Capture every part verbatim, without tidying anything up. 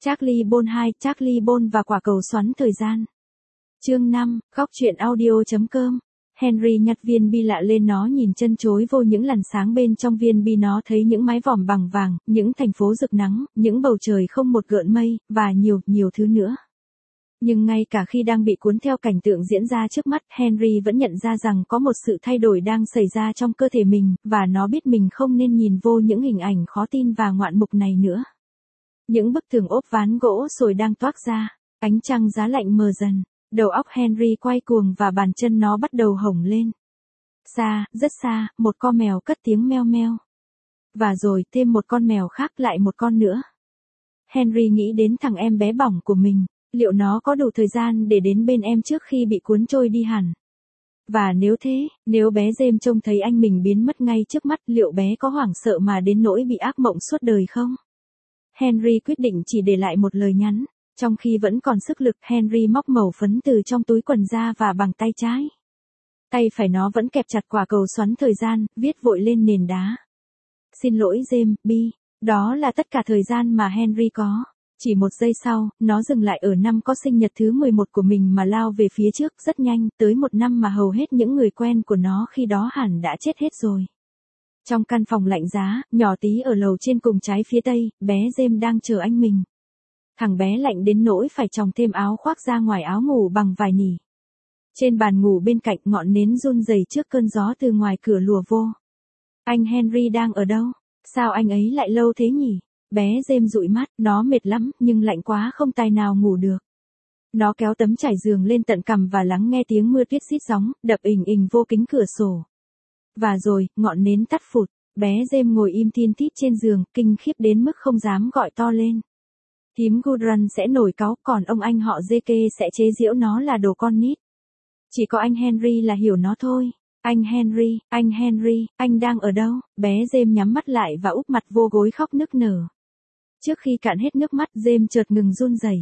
Charlie Bond hai, Charlie Bond và quả cầu xoắn thời gian. Chương năm, góc truyện audio chấm com. Henry nhặt viên bi lạ lên, nó nhìn chân chối vô những làn sáng bên trong viên bi. Nó thấy những mái vòm bằng vàng, những thành phố rực nắng, những bầu trời không một gợn mây, và nhiều, nhiều thứ nữa. Nhưng ngay cả khi đang bị cuốn theo cảnh tượng diễn ra trước mắt, Henry vẫn nhận ra rằng có một sự thay đổi đang xảy ra trong cơ thể mình, và nó biết mình không nên nhìn vô những hình ảnh khó tin và ngoạn mục này nữa. Những bức tường ốp ván gỗ sồi đang toác ra, ánh trăng giá lạnh mờ dần, đầu óc Henry quay cuồng và bàn chân nó bắt đầu hồng lên. Xa, rất xa, một con mèo cất tiếng meo meo. Và rồi thêm một con mèo khác, lại một con nữa. Henry nghĩ đến thằng em bé bỏng của mình, liệu nó có đủ thời gian để đến bên em trước khi bị cuốn trôi đi hẳn? Và nếu thế, nếu bé James trông thấy anh mình biến mất ngay trước mắt, liệu bé có hoảng sợ mà đến nỗi bị ác mộng suốt đời không? Henry quyết định chỉ để lại một lời nhắn. Trong khi vẫn còn sức lực, Henry móc mẩu phấn từ trong túi quần ra và bằng tay trái. Tay phải nó vẫn kẹp chặt quả cầu xoắn thời gian, viết vội lên nền đá. Xin lỗi James, B. Đó là tất cả thời gian mà Henry có. Chỉ một giây sau, nó dừng lại ở năm có sinh nhật thứ mười một của mình mà lao về phía trước rất nhanh, tới một năm mà hầu hết những người quen của nó khi đó hẳn đã chết hết rồi. Trong căn phòng lạnh giá, nhỏ tí ở lầu trên cùng trái phía tây, bé James đang chờ anh mình. Thằng bé lạnh đến nỗi phải choàng thêm áo khoác ra ngoài áo ngủ bằng vải nỉ. Trên bàn ngủ bên cạnh, ngọn nến run rẩy trước cơn gió từ ngoài cửa lùa vô. Anh Henry đang ở đâu? Sao anh ấy lại lâu thế nhỉ? Bé James dụi mắt, nó mệt lắm, nhưng lạnh quá không tài nào ngủ được. Nó kéo tấm trải giường lên tận cằm và lắng nghe tiếng mưa tuyết rít gióng, đập ình ình vô kính cửa sổ. Và rồi, ngọn nến tắt phụt, bé James ngồi im thin thít trên giường, kinh khiếp đến mức không dám gọi to lên. Thím Gudrun sẽ nổi cáu, còn ông anh họ gi ca sẽ chế giễu nó là đồ con nít. Chỉ có anh Henry là hiểu nó thôi. Anh Henry, anh Henry, anh đang ở đâu? Bé James nhắm mắt lại và úp mặt vô gối khóc nức nở. Trước khi cạn hết nước mắt, James chợt ngừng run rẩy.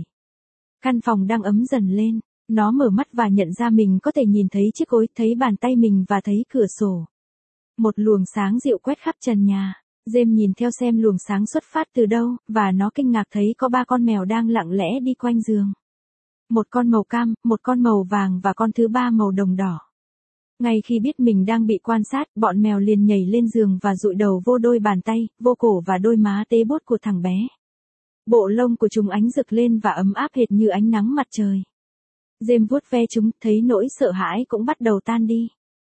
Căn phòng đang ấm dần lên. Nó mở mắt và nhận ra mình có thể nhìn thấy chiếc gối, thấy bàn tay mình và thấy cửa sổ. Một luồng sáng dịu quét khắp trần nhà. James nhìn theo xem luồng sáng xuất phát từ đâu, và nó kinh ngạc thấy có ba con mèo đang lặng lẽ đi quanh giường. Một con màu cam, một con màu vàng và con thứ ba màu đồng đỏ. Ngay khi biết mình đang bị quan sát, bọn mèo liền nhảy lên giường và dụi đầu vô đôi bàn tay, vô cổ và đôi má tê bốt của thằng bé. Bộ lông của chúng ánh rực lên và ấm áp hệt như ánh nắng mặt trời. James vuốt ve chúng, thấy nỗi sợ hãi cũng bắt đầu tan đi.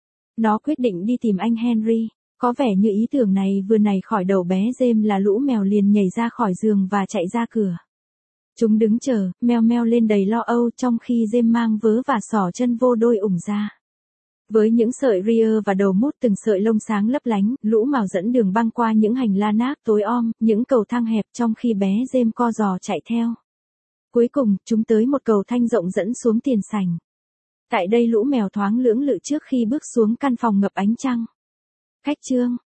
Nó quyết định đi tìm anh Henry. Có vẻ như ý tưởng này vừa nảy khỏi đầu bé James là lũ mèo liền nhảy ra khỏi giường và chạy ra cửa. Chúng đứng chờ, meo meo lên đầy lo âu, trong khi James mang vớ và xỏ chân vô đôi ủng ra. Với những sợi ria và đầu mút từng sợi lông sáng lấp lánh, lũ mèo dẫn đường băng qua những hành lang nát tối om, những cầu thang hẹp, trong khi bé James co giò chạy theo. Cuối cùng, chúng tới một cầu thang rộng dẫn xuống tiền sảnh. Tại đây lũ mèo thoáng lưỡng lự trước khi bước xuống căn phòng ngập ánh trăng. Khách trương,